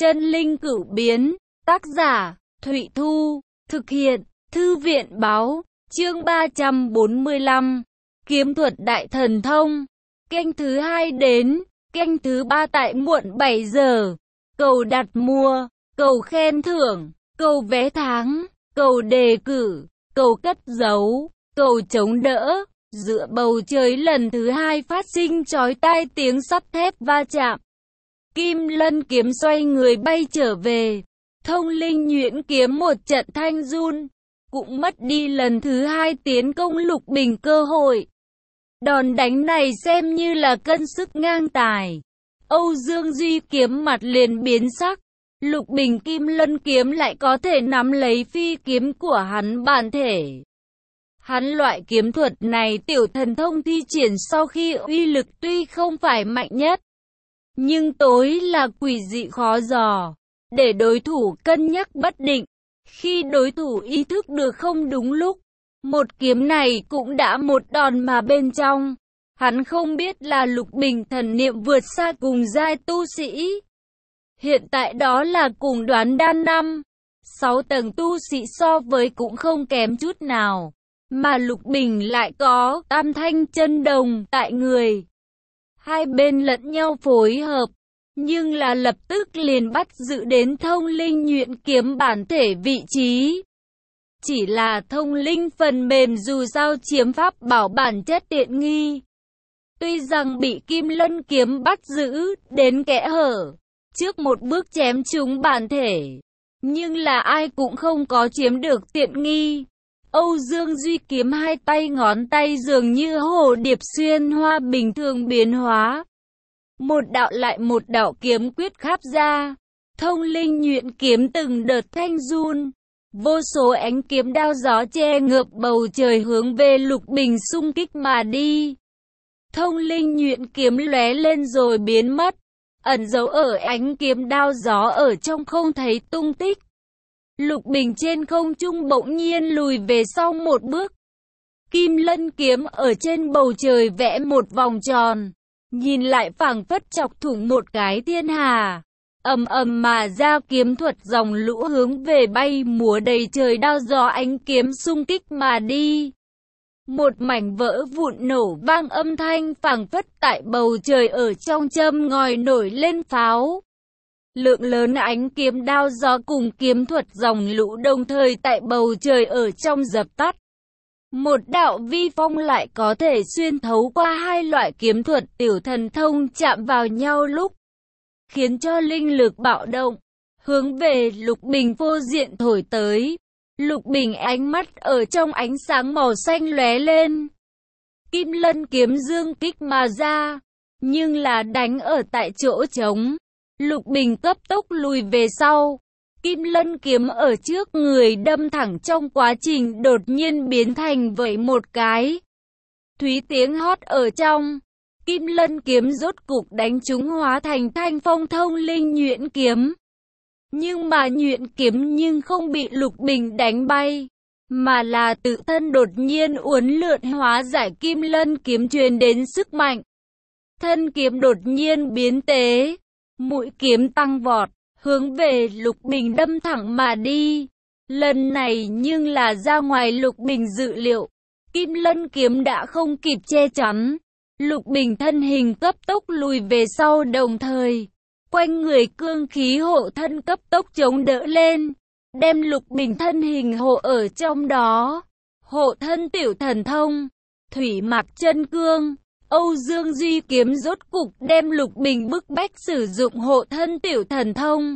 Chân linh cửu biến, tác giả, Thụy Thu, thực hiện, Thư viện báo, chương 345, kiếm thuật đại thần thông, kênh thứ 2 đến, kênh thứ 3 tại muộn 7 giờ, cầu đặt mua, cầu khen thưởng, cầu vé tháng, cầu đề cử, cầu cất giấu, cầu chống đỡ, giữa bầu trời lần thứ 2 phát sinh chói tai tiếng sắt thép va chạm. Kim Lân kiếm xoay người bay trở về, Thông Linh nhuyễn kiếm một trận thanh run, cũng mất đi lần thứ 2 tiến công Lục Bình cơ hội. Đòn đánh này xem như là cân sức ngang tài. Âu Dương Duy kiếm mặt liền biến sắc, Lục Bình Kim Lân kiếm lại có thể nắm lấy phi kiếm của hắn bản thể. Hắn loại kiếm thuật này tiểu thần thông thi triển sau khi uy lực tuy không phải mạnh nhất, nhưng tối là quỷ dị khó dò, để đối thủ cân nhắc bất định. Khi đối thủ ý thức được không đúng lúc, một kiếm này cũng đã một đòn mà bên trong. Hắn không biết là Lục Bình thần niệm vượt xa cùng giai tu sĩ. Hiện tại đó là cùng đoán đan 5-6 tầng tu sĩ so với cũng không kém chút nào. Mà Lục Bình lại có tam thanh chân đồng tại người. Hai bên lẫn nhau phối hợp, nhưng là lập tức liền bắt giữ đến Thông Linh nhuyễn kiếm bản thể vị trí. Chỉ là Thông Linh phần mềm dù sao chiếm pháp bảo bản chất tiện nghi. Tuy rằng bị Kim Lân kiếm bắt giữ đến kẽ hở, trước một bước chém trúng bản thể, nhưng là ai cũng không có chiếm được tiện nghi. Âu Dương Duy kiếm hai tay ngón tay dường như hồ điệp xuyên hoa bình thường biến hóa. Một đạo lại một đạo kiếm quyết khắp ra. Thông Linh nhuyễn kiếm từng đợt thanh run. Vô số ánh kiếm đao gió che ngợp bầu trời hướng về Lục Bình xung kích mà đi. Thông Linh nhuyễn kiếm lóe lên rồi biến mất, ẩn giấu ở ánh kiếm đao gió ở trong không thấy tung tích. Lục Bình trên không trung bỗng nhiên lùi về sau một bước. Kim Lân kiếm ở trên bầu trời vẽ một vòng tròn, nhìn lại phảng phất chọc thủng một cái thiên hà. Ầm ầm mà ra kiếm thuật dòng lũ hướng về bay múa đầy trời đao gió ánh kiếm xung kích mà đi. Một mảnh vỡ vụn nổ vang âm thanh phảng phất tại bầu trời ở trong châm ngòi nổi lên pháo. Lượng lớn ánh kiếm đao gió cùng kiếm thuật dòng lũ đồng thời tại bầu trời ở trong dập tắt. Một đạo vi phong lại có thể xuyên thấu qua hai loại kiếm thuật tiểu thần thông chạm vào nhau lúc, khiến cho linh lực bạo động, hướng về Lục Bình vô diện thổi tới. Lục Bình ánh mắt ở trong ánh sáng màu xanh lóe lên. Kim Lân kiếm dương kích mà ra, nhưng là đánh ở tại chỗ trống. Lục Bình cấp tốc lùi về sau. Kim Lân kiếm ở trước người đâm thẳng trong quá trình đột nhiên biến thành vậy một cái. Thúy tiếng hót ở trong. Kim Lân kiếm rốt cục đánh trúng hóa thành thanh phong Thông Linh nhuyễn kiếm. Nhưng mà nhuyễn kiếm nhưng không bị Lục Bình đánh bay, mà là tự thân đột nhiên uốn lượn hóa giải Kim Lân kiếm truyền đến sức mạnh. Thân kiếm đột nhiên biến tế, mũi kiếm tăng vọt, hướng về Lục Bình đâm thẳng mà đi. Lần này nhưng là ra ngoài Lục Bình dự liệu, Kim Lân kiếm đã không kịp che chắn. Lục Bình thân hình cấp tốc lùi về sau đồng thời, quanh người cương khí hộ thân cấp tốc chống đỡ lên, đem Lục Bình thân hình hộ ở trong đó. Hộ thân tiểu thần thông, thủy mặc chân cương. Âu Dương Duy kiếm rốt cục đem Lục Bình bức bách sử dụng hộ thân tiểu thần thông.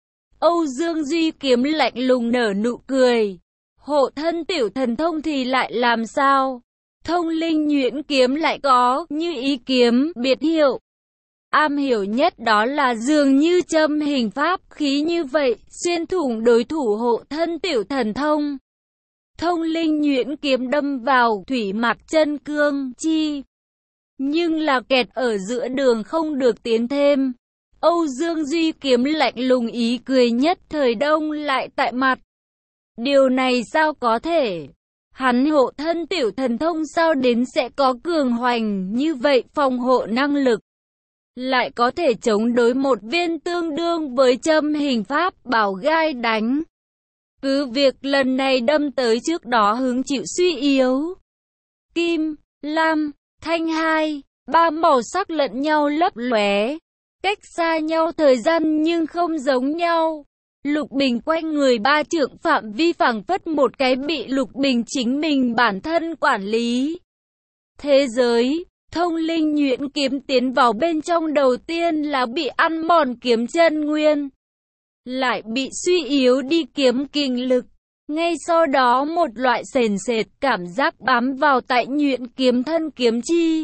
Âu Dương Duy kiếm lạnh lùng nở nụ cười. Hộ thân tiểu thần thông thì lại làm sao? Thông Linh nhuyễn kiếm lại có như ý kiếm biệt hiệu. Am hiểu nhất đó là dường như châm hình pháp khí như vậy, xuyên thủng đối thủ hộ thân tiểu thần thông. Thông Linh nhuyễn kiếm đâm vào thủy mặc chân cương chi, nhưng là kẹt ở giữa đường không được tiến thêm. Âu Dương Duy kiếm lạnh lùng ý cười nhất thời đông lại tại mặt. Điều này sao có thể? Hắn hộ thân tiểu thần thông sao đến sẽ có cường hoành như vậy phòng hộ năng lực? lại có thể chống đối một viên tương đương với châm hình pháp bảo gai đánh. Cứ việc lần này đâm tới trước đó hứng chịu suy yếu. Kim, lam, thanh hai, ba màu sắc lẫn nhau lấp lóe, cách xa nhau thời gian nhưng không giống nhau. Lục Bình quanh người ba trượng phạm vi phảng phất một cái bị Lục Bình chính mình bản thân quản lý. Thế giới, thông linh nhuyễn kiếm tiến vào bên trong đầu tiên là bị ăn mòn kiếm chân nguyên, lại bị suy yếu đi kiếm kinh lực. Ngay sau đó một loại sền sệt cảm giác bám vào tại nhuyễn kiếm thân kiếm chi,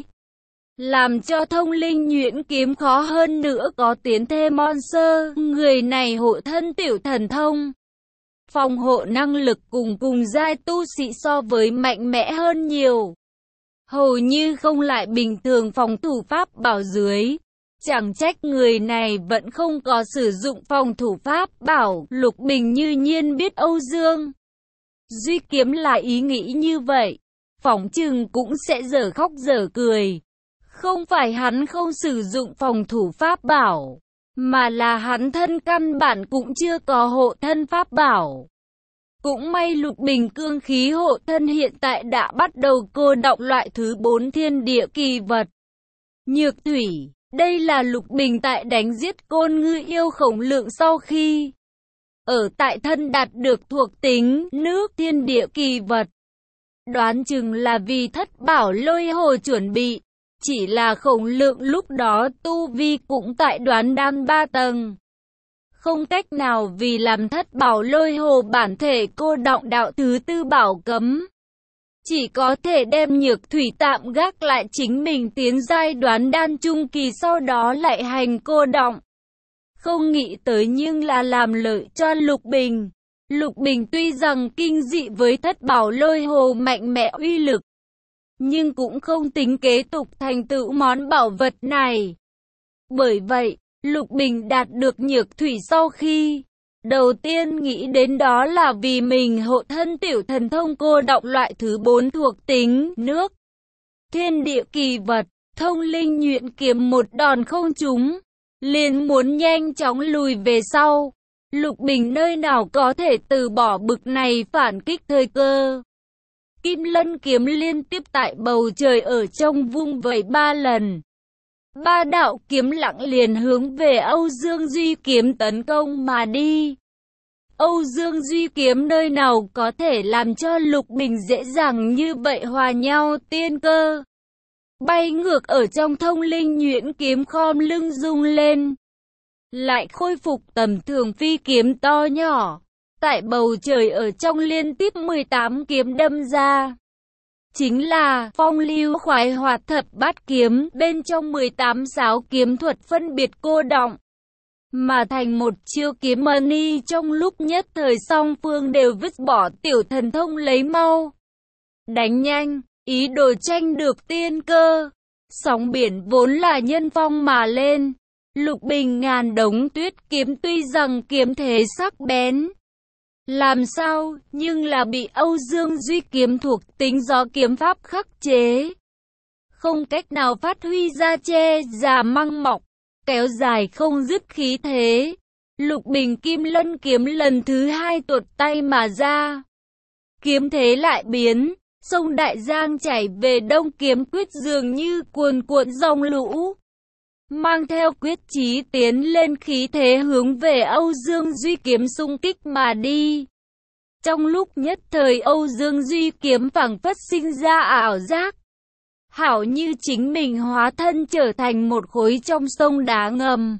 làm cho thông linh nhuyễn kiếm khó hơn nữa có tiến thêm monster. Người này hộ thân tiểu thần thông, phòng hộ năng lực cùng giai tu sĩ so với mạnh mẽ hơn nhiều, hầu như không lại bình thường phòng thủ pháp bảo dưới. Chẳng trách người này vẫn không có sử dụng phòng thủ pháp bảo. Lục Bình như nhiên biết Âu Dương Duy Kiếm là ý nghĩ như vậy, phỏng chừng cũng sẽ dở khóc dở cười. Không phải hắn không sử dụng phòng thủ pháp bảo, mà là hắn thân căn bản cũng chưa có hộ thân pháp bảo. Cũng may Lục Bình cương khí hộ thân hiện tại đã bắt đầu cô đọng loại thứ 4 thiên địa kỳ vật. Nhược thủy, đây là Lục Bình tại đánh giết côn ngư yêu khổng lượng sau khi ở tại thân đạt được thuộc tính nước thiên địa kỳ vật. Đoán chừng là vì thất bảo lôi hồ chuẩn bị, chỉ là khổng lượng lúc đó tu vi cũng tại đoán đan 3 tầng. Không cách nào vì làm thất bảo lôi hồ bản thể cô đọng đạo thứ 4 bảo cấm. Chỉ có thể đem nhược thủy tạm gác lại chính mình tiến giai đoán đan trung kỳ sau đó lại hành cô đọng. Không nghĩ tới nhưng là làm lợi cho Lục Bình. Lục Bình tuy rằng kinh dị với thất bảo lôi hồ mạnh mẽ uy lực, nhưng cũng không tính kế tục thành tựu món bảo vật này. Bởi vậy, Lục Bình đạt được nhược thủy sau khi đầu tiên nghĩ đến đó là vì mình hộ thân tiểu thần thông cô đọng loại thứ 4 thuộc tính nước thiên địa kỳ vật. Thông linh nhuyễn kiếm một đòn không trúng, liền muốn nhanh chóng lùi về sau. Lục Bình nơi nào có thể từ bỏ bực này phản kích thời cơ. Kim lân kiếm liên tiếp tại bầu trời ở trong vung vẩy 3 lần. 3 đạo kiếm lặng liền hướng về Âu Dương Duy Kiếm tấn công mà đi. Âu Dương Duy Kiếm nơi nào có thể làm cho Lục Bình dễ dàng như vậy hòa nhau tiên cơ. Bay ngược ở trong thông linh nhuyễn kiếm khom lưng rung lên, lại khôi phục tầm thường phi kiếm to nhỏ. Tại bầu trời ở trong liên tiếp 18 kiếm đâm ra, chính là phong lưu khoái hoạt thập bát kiếm, bên trong 18 sáo kiếm thuật phân biệt cô đọng mà thành một chiêu kiếm money. Trong lúc nhất thời song phương đều vứt bỏ tiểu thần thông lấy mau đánh nhanh, ý đồ tranh được tiên cơ. Sóng biển vốn là nhân phong mà lên. Lục Bình ngàn đống tuyết kiếm tuy rằng kiếm thế sắc bén làm sao, nhưng là bị Âu Dương Duy Kiếm thuộc tính gió kiếm pháp khắc chế, không cách nào phát huy ra che già măng mọc, kéo dài không dứt khí thế. Lục Bình Kim Lân kiếm lần thứ 2 tuột tay mà ra. Kiếm thế lại biến, sông Đại Giang chảy về đông, kiếm quyết dường như cuồn cuộn dòng lũ, mang theo quyết chí tiến lên, khí thế hướng về Âu Dương Duy Kiếm xung kích mà đi. Trong lúc nhất thời Âu Dương Duy Kiếm phảng phất sinh ra ảo giác, hảo như chính mình hóa thân trở thành một khối trong sông đá ngầm,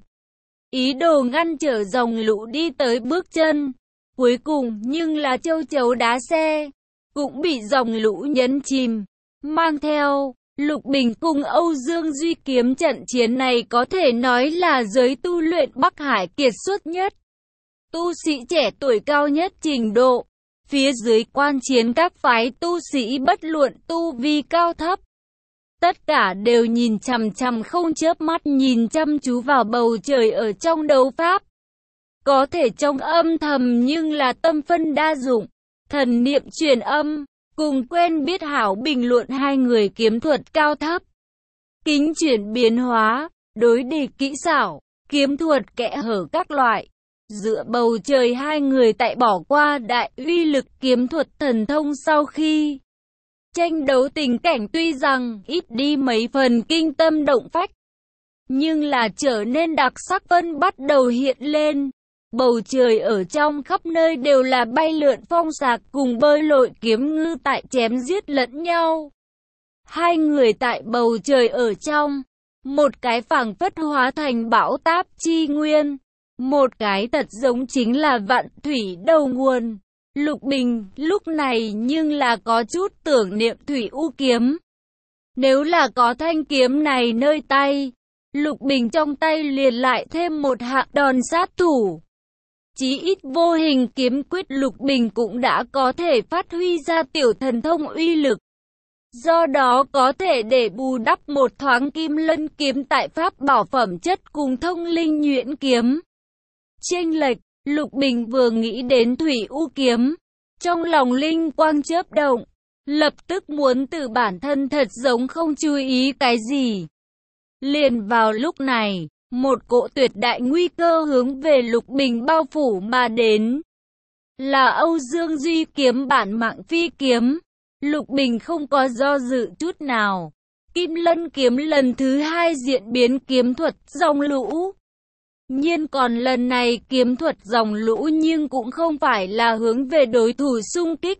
ý đồ ngăn trở dòng lũ đi tới bước chân. Cuối cùng nhưng là châu chấu đá xe, cũng bị dòng lũ nhấn chìm, mang theo. Lục Bình cùng Âu Dương Duy Kiếm trận chiến này có thể nói là giới tu luyện Bắc Hải kiệt xuất nhất, tu sĩ trẻ tuổi cao nhất trình độ. Phía dưới quan chiến các phái tu sĩ bất luận tu vi cao thấp, tất cả đều nhìn chằm chằm không chớp mắt nhìn chăm chú vào bầu trời ở trong đấu pháp. Có thể trong âm thầm nhưng là tâm phân đa dụng, thần niệm truyền âm, cùng quen biết hảo bình luận hai người kiếm thuật cao thấp. Kính chuyển biến hóa, đối địch kỹ xảo, kiếm thuật kẽ hở các loại. Giữa bầu trời hai người tại bỏ qua đại uy lực kiếm thuật thần thông sau khi tranh đấu tình cảnh tuy rằng ít đi mấy phần kinh tâm động phách, nhưng là trở nên đặc sắc vân bắt đầu hiện lên. Bầu trời ở trong khắp nơi đều là bay lượn phong sạc cùng bơi lội kiếm ngư tại chém giết lẫn nhau. Hai người tại bầu trời ở trong, một cái phảng phất hóa thành bão táp chi nguyên, một cái thật giống chính là vạn thủy đầu nguồn. Lục Bình lúc này nhưng là có chút tưởng niệm thủy u kiếm. Nếu là có thanh kiếm này nơi tay, Lục Bình trong tay liền lại thêm một hạng đòn sát thủ. Chí ít vô hình kiếm quyết Lục Bình cũng đã có thể phát huy ra tiểu thần thông uy lực. Do đó có thể để bù đắp một thoáng Kim Lân kiếm tại pháp bảo phẩm chất cùng Thông Linh Nhuyễn kiếm. Chênh lệch, Lục Bình vừa nghĩ đến thủy u kiếm, trong lòng linh quang chớp động, lập tức muốn từ bản thân thật giống không chú ý cái gì. Liền vào lúc này, một cỗ tuyệt đại nguy cơ hướng về Lục Bình bao phủ mà đến. Là Âu Dương Duy kiếm bản mạng phi kiếm. Lục Bình không có do dự chút nào. Kim Lân kiếm lần thứ hai diễn biến kiếm thuật dòng lũ. Nhưng còn lần này kiếm thuật dòng lũ nhưng cũng không phải là hướng về đối thủ xung kích,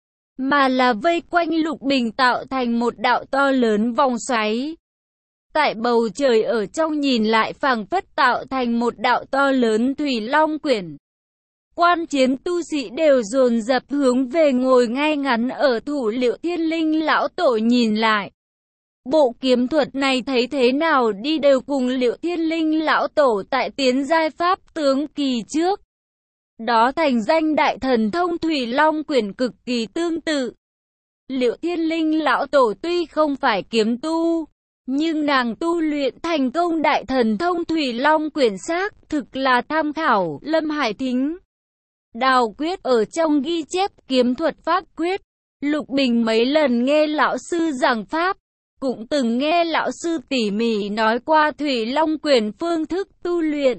mà là vây quanh Lục Bình tạo thành một đạo to lớn vòng xoáy. Tại bầu trời ở trong nhìn lại phảng phất tạo thành một đạo to lớn thủy long quyển. Quan chiến tu sĩ đều dồn dập hướng về ngồi ngay ngắn ở thủ Liệu Thiên Linh lão tổ nhìn lại. Bộ kiếm thuật này thấy thế nào đi đều cùng Liệu Thiên Linh lão tổ tại tiến giai pháp tướng kỳ trước đó thành danh đại thần thông Thủy Long quyển cực kỳ tương tự. Liệu Thiên Linh lão tổ tuy không phải kiếm tu, nhưng nàng tu luyện thành công đại thần thông Thủy Long quyển xác thực là tham khảo Lâm Hải Thính Đào quyết ở trong ghi chép kiếm thuật pháp quyết. Lục Bình mấy lần nghe lão sư giảng pháp, cũng từng nghe lão sư tỉ mỉ nói qua Thủy Long quyển phương thức tu luyện.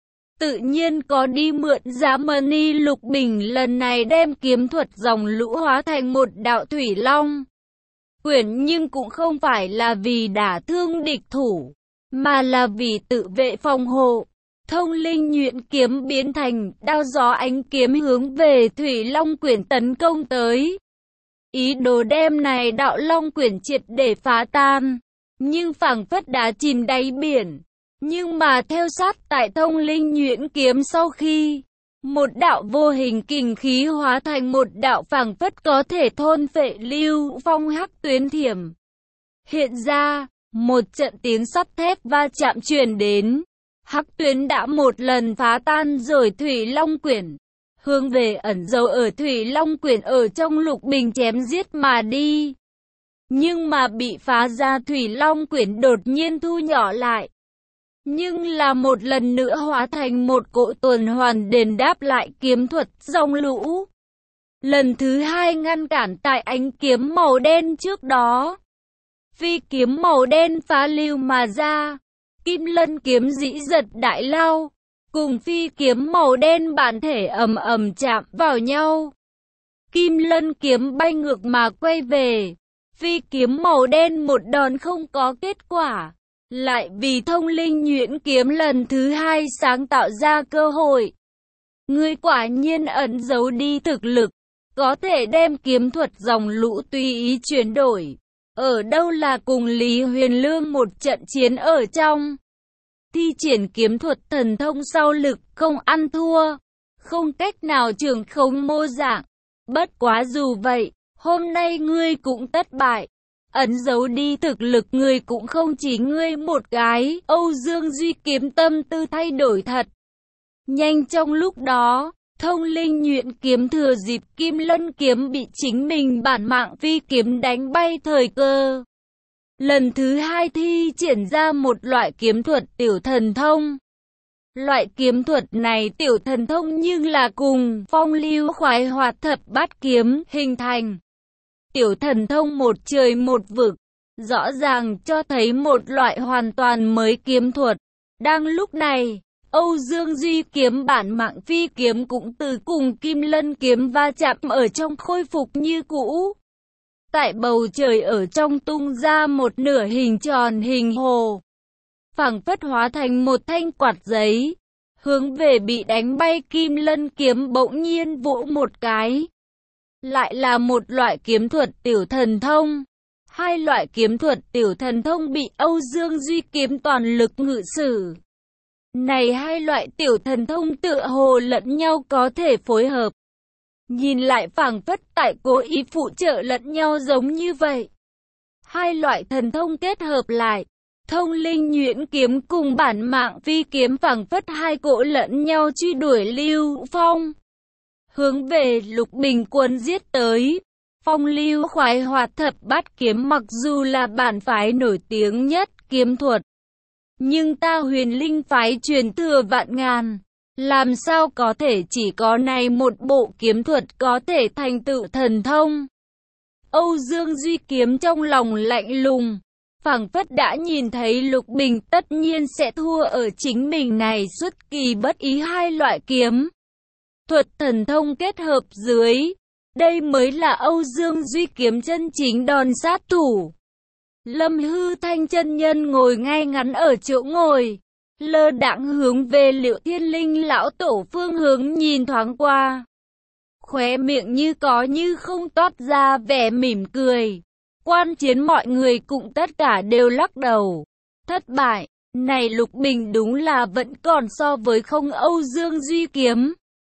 Tự nhiên có đi mượn giá money. Lục Bình lần này đem kiếm thuật dòng lũ hóa thành một đạo Thủy Long quyển, nhưng cũng không phải là vì đả thương địch thủ, mà là vì tự vệ phòng hộ. Thông Linh Nhuyễn kiếm biến thành đao gió ánh kiếm hướng về Thủy Long quyển tấn công tới. Ý đồ đem này đạo Long quyển triệt để phá tan, nhưng phảng phất đá chìm đáy biển. Nhưng mà theo sát tại Thông Linh Nhuyễn kiếm sau khi, một đạo vô hình kình khí hóa thành một đạo phảng phất có thể thôn phệ lưu phong hắc tuyến thiểm. Hiện ra, một trận tiếng sắt thép va chạm truyền đến. Hắc tuyến đã một lần phá tan rồi Thủy Long quyển, hướng về ẩn dấu ở Thủy Long quyển ở trong Lục Bình chém giết mà đi. Nhưng mà bị phá ra Thủy Long quyển đột nhiên thu nhỏ lại, nhưng là một lần nữa hóa thành một cỗ tuần hoàn đền đáp lại kiếm thuật dòng lũ. Lần thứ hai ngăn cản tại ánh kiếm màu đen trước đó. Phi kiếm màu đen phá lưu mà ra. Kim Lân kiếm dĩ giật đại lao, cùng phi kiếm màu đen bản thể ầm ầm chạm vào nhau. Kim Lân kiếm bay ngược mà quay về. Phi kiếm màu đen một đòn không có kết quả, lại vì Thông Linh Nhuyễn kiếm lần thứ hai sáng tạo ra cơ hội. Ngươi quả nhiên ẩn giấu đi thực lực, có thể đem kiếm thuật dòng lũ tùy ý chuyển đổi. Ở đâu là cùng Lý Huyền Lương một trận chiến ở trong. Thi triển kiếm thuật thần thông sau lực không ăn thua, không cách nào trường khống mô dạng. Bất quá dù vậy, hôm nay ngươi cũng thất bại. Ẩn giấu đi thực lực ngươi cũng không chỉ ngươi một cái. Âu Dương Duy kiếm tâm tư thay đổi thật nhanh. Trong lúc đó, Thông Linh Nhuyễn kiếm thừa dịp Kim Lân kiếm bị chính mình bản mạng phi kiếm đánh bay thời cơ, lần thứ hai thi triển ra một loại kiếm thuật tiểu thần thông. Loại kiếm thuật này tiểu thần thông nhưng là cùng Phong Lưu Khoái Hoạt Thập Bát kiếm hình thành. Tiểu thần thông một trời một vực, rõ ràng cho thấy một loại hoàn toàn mới kiếm thuật. Đang lúc này, Âu Dương Duy kiếm bản mạng phi kiếm cũng từ cùng Kim Lân kiếm va chạm ở trong khôi phục như cũ. Tại bầu trời ở trong tung ra một nửa hình tròn hình hồ, phảng phất hóa thành một thanh quạt giấy, hướng về bị đánh bay Kim Lân kiếm bỗng nhiên vỗ một cái. Lại là một loại kiếm thuật tiểu thần thông. Hai loại kiếm thuật tiểu thần thông bị Âu Dương Duy kiếm toàn lực ngự sử. Này hai loại tiểu thần thông tựa hồ lẫn nhau có thể phối hợp. Nhìn lại phảng phất tại cố ý phụ trợ lẫn nhau giống như vậy. Hai loại thần thông kết hợp lại, Thông Linh Nhuyễn kiếm cùng bản mạng phi kiếm phảng phất hai cỗ lẫn nhau truy đuổi Lưu Phong, hướng về Lục Bình Quân giết tới. Phong Lưu Khoái Hoạt Thập Bát kiếm mặc dù là bản phái nổi tiếng nhất kiếm thuật, nhưng ta Huyền Linh phái truyền thừa vạn ngàn, làm sao có thể chỉ có này một bộ kiếm thuật có thể thành tựu thần thông. Âu Dương Duy kiếm trong lòng lạnh lùng, phảng phất đã nhìn thấy Lục Bình tất nhiên sẽ thua ở chính mình này xuất kỳ bất ý hai loại kiếm thuật thần thông kết hợp dưới. Đây mới là Âu Dương Duy kiếm chân chính đòn sát thủ. Lâm Hư Thanh chân nhân ngồi ngay ngắn ở chỗ ngồi, lơ đãng hướng về Liệu Thiên Linh lão tổ phương hướng nhìn thoáng qua. Khóe miệng như có như không toát ra vẻ mỉm cười. Quan chiến mọi người cũng tất cả đều lắc đầu. Thất bại, này Lục Bình đúng là vẫn còn so với không Âu Dương Duy kiếm.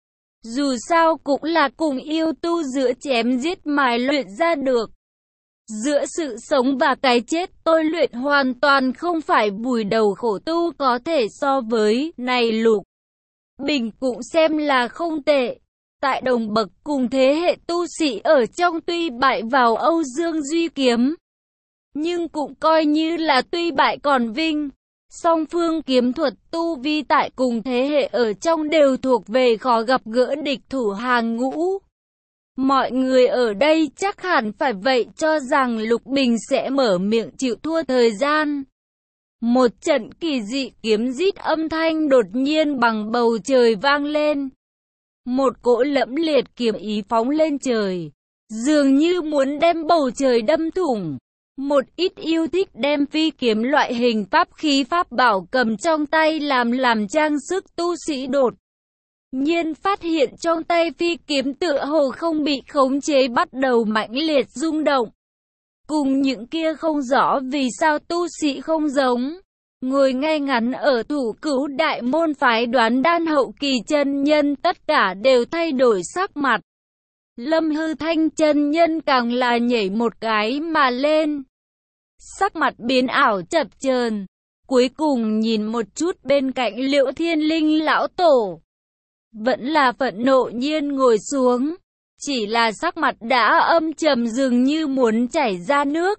Dù sao cũng là cùng yêu tu giữa chém giết mài luyện ra được. Giữa sự sống và cái chết tôi luyện hoàn toàn không phải vùi đầu khổ tu có thể so với. Này Lục Bình cũng xem là không tệ. Tại đồng bậc cùng thế hệ tu sĩ ở trong tuy bại vào Âu Dương Duy kiếm, nhưng cũng coi như là tuy bại còn vinh. Song phương kiếm thuật tu vi tại cùng thế hệ ở trong đều thuộc về khó gặp gỡ địch thủ hàng ngũ. Mọi người ở đây chắc hẳn phải vậy cho rằng Lục Bình sẽ mở miệng chịu thua thời gian. Một trận kỳ dị kiếm rít âm thanh đột nhiên bằng bầu trời vang lên. Một cỗ lẫm liệt kiếm ý phóng lên trời, dường như muốn đem bầu trời đâm thủng. Một ít yêu thích đem phi kiếm loại hình pháp khí pháp bảo cầm trong tay làm trang sức tu sĩ đột nhiên phát hiện trong tay phi kiếm tựa hồ không bị khống chế bắt đầu mãnh liệt rung động. Cùng những kia không rõ vì sao tu sĩ không giống, ngồi ngay ngắn ở Thủ Cửu đại môn phái Đoán Đan hậu kỳ chân nhân tất cả đều thay đổi sắc mặt. Lâm Hư Thanh chân nhân càng là nhảy một cái mà lên, sắc mặt biến ảo chập chờn, cuối cùng nhìn một chút bên cạnh Liệu Thiên Linh lão tổ, vẫn là phẫn nộ nhiên ngồi xuống, chỉ là sắc mặt đã âm trầm dường như muốn chảy ra nước.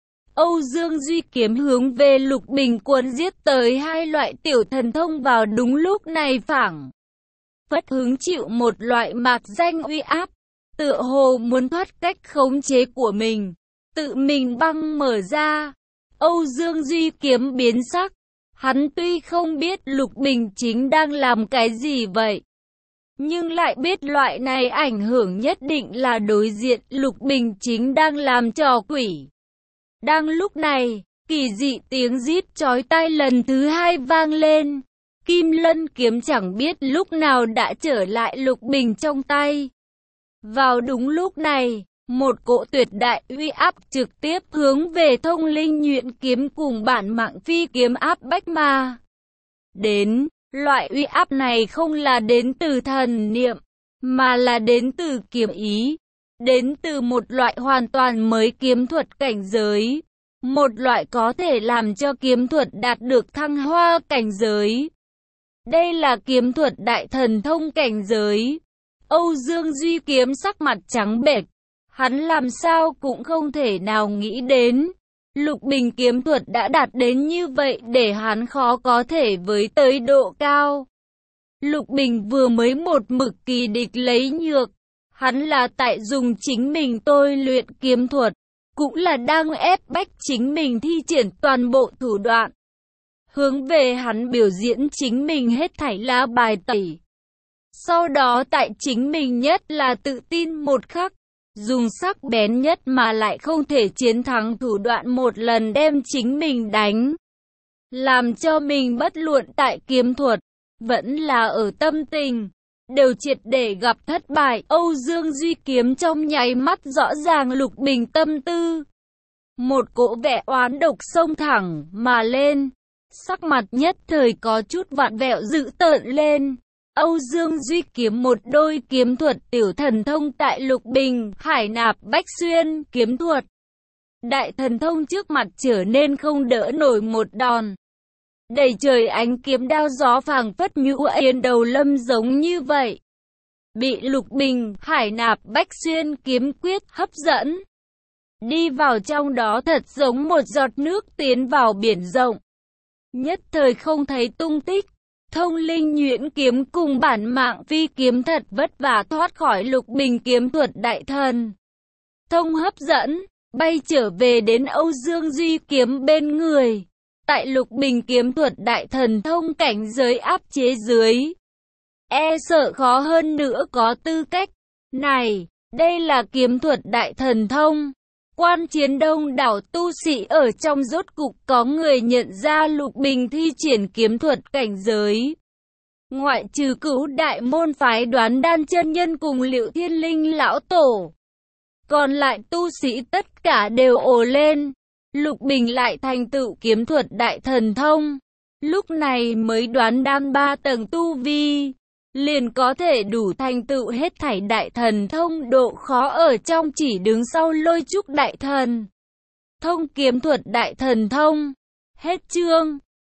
Âu Dương Duy kiếm hướng về Lục Bình Quân giết tới hai loại tiểu thần thông vào đúng lúc này phảng phất hứng chịu một loại mạc danh uy áp, tựa hồ muốn thoát cách khống chế của mình, tự mình băng mở ra. Âu Dương Duy kiếm biến sắc, hắn tuy không biết Lục Bình chính đang làm cái gì vậy, nhưng lại biết loại này ảnh hưởng nhất định là đối diện Lục Bình chính đang làm trò quỷ. Đang lúc này, kỳ dị tiếng rít chói tai lần thứ hai vang lên. Kim Lân kiếm chẳng biết lúc nào đã trở lại Lục Bình trong tay. Vào đúng lúc này, một cỗ tuyệt đại uy áp trực tiếp hướng về Thông Linh Nhuyễn kiếm cùng bản mạng phi kiếm áp bách mà đến. Loại uy áp này không là đến từ thần niệm, mà là đến từ kiếm ý, đến từ một loại hoàn toàn mới kiếm thuật cảnh giới, một loại có thể làm cho kiếm thuật đạt được thăng hoa cảnh giới. Đây là kiếm thuật đại thần thông cảnh giới. Âu Dương Duy kiếm sắc mặt trắng bệch, hắn làm sao cũng không thể nào nghĩ đến Lục Bình kiếm thuật đã đạt đến như vậy để hắn khó có thể với tới độ cao. Lục Bình vừa mới một mực kỳ địch lấy nhược, hắn là tại dùng chính mình tôi luyện kiếm thuật, cũng là đang ép bách chính mình thi triển toàn bộ thủ đoạn. Hướng về hắn biểu diễn chính mình hết thảy lá bài tẩy. Sau đó tại chính mình nhất là tự tin một khắc, dùng sắc bén nhất mà lại không thể chiến thắng thủ đoạn một lần đem chính mình đánh. Làm cho mình bất luận tại kiếm thuật, vẫn là ở tâm tình, đều triệt để gặp thất bại. Âu Dương Duy Kiếm trong nháy mắt rõ ràng Lục Bình tâm tư. Một cỗ vẻ oán độc xông thẳng mà lên, sắc mặt nhất thời có chút vặn vẹo dữ tợn lên. Âu Dương Duy Kiếm một đôi kiếm thuật tiểu thần thông tại Lục Bình, Hải Nạp Bách Xuyên kiếm thuật. Đại thần thông trước mặt trở nên không đỡ nổi một đòn. Đầy trời ánh kiếm đao gió phảng phất như yên đầu lâm giống như vậy. Bị Lục Bình, Hải Nạp Bách Xuyên kiếm quyết hấp dẫn. Đi vào trong đó thật giống một giọt nước tiến vào biển rộng. Nhất thời không thấy tung tích. Thông linh nhuyễn kiếm cùng bản mạng phi kiếm thật vất vả thoát khỏi Lục Bình kiếm thuật đại thần thông hấp dẫn, bay trở về đến Âu Dương Duy Kiếm bên người. Tại Lục Bình kiếm thuật đại thần thông cảnh giới áp chế dưới, e sợ khó hơn nữa có tư cách. Này, đây là kiếm thuật đại thần thông. Quan chiến đông đảo tu sĩ ở trong rốt cục có người nhận ra Lục Bình thi triển kiếm thuật cảnh giới. Ngoại trừ Cửu Đại môn phái Đoán Đan chân nhân cùng Liệu Thiên Linh lão tổ, còn lại tu sĩ tất cả đều ồ lên. Lục Bình lại thành tựu kiếm thuật đại thần thông, lúc này mới Đoán Đan 3 tầng tu vi, liền có thể đủ thành tựu hết thảy đại thần thông, độ khó ở trong chỉ đứng sau Lôi Trúc đại thần thông kiếm thuật đại thần thông. Hết chương.